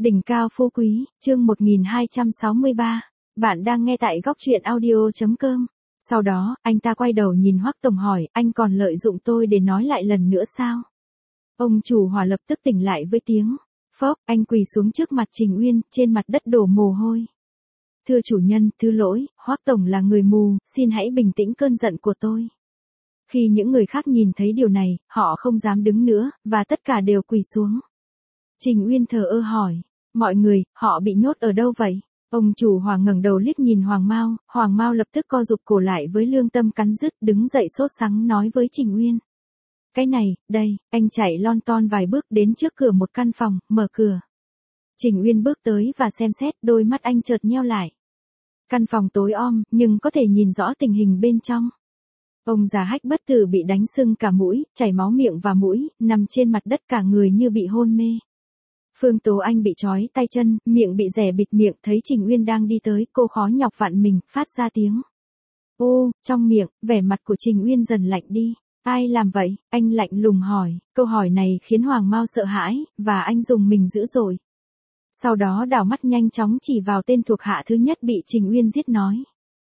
Đỉnh cao phú quý, chương 1263. Bạn đang nghe tại góc truyện audio.com. Sau đó, anh ta quay đầu nhìn Hoắc Tổng hỏi, anh còn lợi dụng tôi để nói lại lần nữa sao? Ông chủ Hòa lập tức tỉnh lại với tiếng phốc, anh quỳ xuống trước mặt Trình Uyên, trên mặt đất đổ mồ hôi. Thưa chủ nhân, thứ lỗi, Hoắc Tổng là người mù, xin hãy bình tĩnh cơn giận của tôi. Khi những người khác nhìn thấy điều này, họ không dám đứng nữa, và tất cả đều quỳ xuống. Trình Uyên thờ ơ hỏi, mọi người, họ bị nhốt ở đâu vậy? Ông chủ Hòa ngẩng đầu liếc nhìn Hoàng Mao lập tức co rụt cổ lại với lương tâm cắn rứt, đứng dậy sốt sắng nói với Trình Uyên. Cái này, đây, anh chạy lon ton vài bước đến trước cửa một căn phòng, mở cửa. Trình Uyên bước tới và xem xét, đôi mắt anh chợt nheo lại. Căn phòng tối om, nhưng có thể nhìn rõ tình hình bên trong. Ông già Hách Bất Tử bị đánh sưng cả mũi, chảy máu miệng và mũi, nằm trên mặt đất cả người như bị hôn mê. Phương Tố Anh bị trói tay chân, miệng bị rẻ bịt miệng, thấy Trình Uyên đang đi tới, cô khó nhọc vặn mình, phát ra tiếng. Ô, trong miệng, vẻ mặt của Trình Uyên dần lạnh đi. Ai làm vậy? Anh lạnh lùng hỏi, câu hỏi này khiến Hoàng Mao sợ hãi, và anh dùng mình dữ dội. Sau đó đảo mắt nhanh chóng chỉ vào tên thuộc hạ thứ nhất bị Trình Uyên giết nói.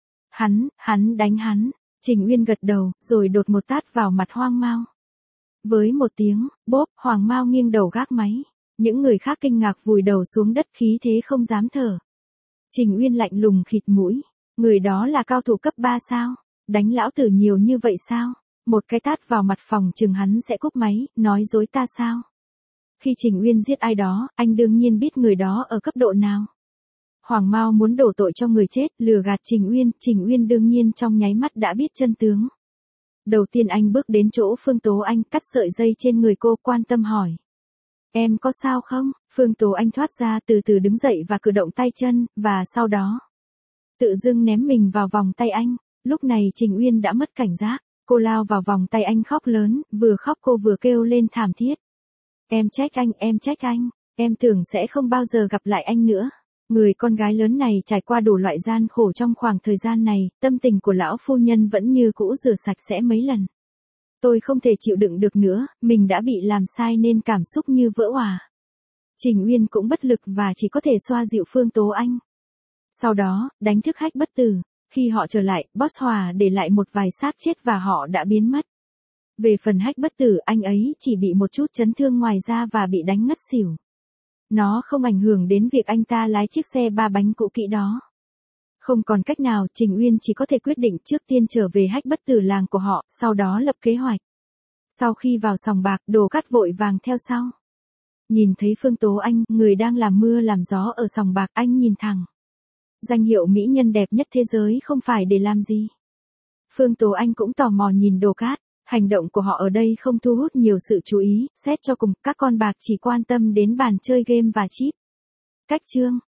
Hắn đánh hắn. Trình Uyên gật đầu, rồi đột một tát vào mặt Hoàng Mao. Với một tiếng, bốp, Hoàng Mao nghiêng đầu gác máy. Những người khác kinh ngạc vùi đầu xuống đất, khí thế không dám thở. Trình Uyên lạnh lùng khịt mũi. Người đó là cao thủ cấp 3 sao? Đánh lão tử nhiều như vậy sao? Một cái tát vào mặt phòng chừng hắn sẽ cúp máy, nói dối ta sao? Khi Trình Uyên giết ai đó, anh đương nhiên biết người đó ở cấp độ nào. Hoàng Mao muốn đổ tội cho người chết, lừa gạt Trình Uyên đương nhiên trong nháy mắt đã biết chân tướng. Đầu tiên anh bước đến chỗ Phương Tố Anh, cắt sợi dây trên người cô, quan tâm hỏi. Em có sao không? Phương Tố Anh thoát ra, từ từ đứng dậy và cử động tay chân, và sau đó tự dưng ném mình vào vòng tay anh. Lúc này Trình Uyên đã mất cảnh giác, cô lao vào vòng tay anh khóc lớn, vừa khóc cô vừa kêu lên thảm thiết. Em trách anh, em tưởng sẽ không bao giờ gặp lại anh nữa. Người con gái lớn này trải qua đủ loại gian khổ trong khoảng thời gian này, tâm tình của lão phu nhân vẫn như cũ, rửa sạch sẽ mấy lần. Tôi không thể chịu đựng được nữa, mình đã bị làm sai nên cảm xúc như vỡ òa. Trình Uyên cũng bất lực và chỉ có thể xoa dịu Phương Tố Anh. Sau đó, đánh thức Hách Bất Tử. Khi họ trở lại, Boss Hòa để lại một vài xác chết và họ đã biến mất. Về phần Hách Bất Tử, anh ấy chỉ bị một chút chấn thương ngoài da và bị đánh ngất xỉu. Nó không ảnh hưởng đến việc anh ta lái chiếc xe 3 bánh cũ kỹ đó. Không còn cách nào, Trình Uyên chỉ có thể quyết định trước tiên trở về Hách Bất Tử làng của họ, sau đó lập kế hoạch. Sau khi vào sòng bạc, Đồ Cát vội vàng theo sau. Nhìn thấy Phương Tố Anh, người đang làm mưa làm gió ở sòng bạc, anh nhìn thẳng. Danh hiệu mỹ nhân đẹp nhất thế giới không phải để làm gì. Phương Tố Anh cũng tò mò nhìn Đồ Cát. Hành động của họ ở đây không thu hút nhiều sự chú ý, xét cho cùng, các con bạc chỉ quan tâm đến bàn chơi game và chip. Cách chương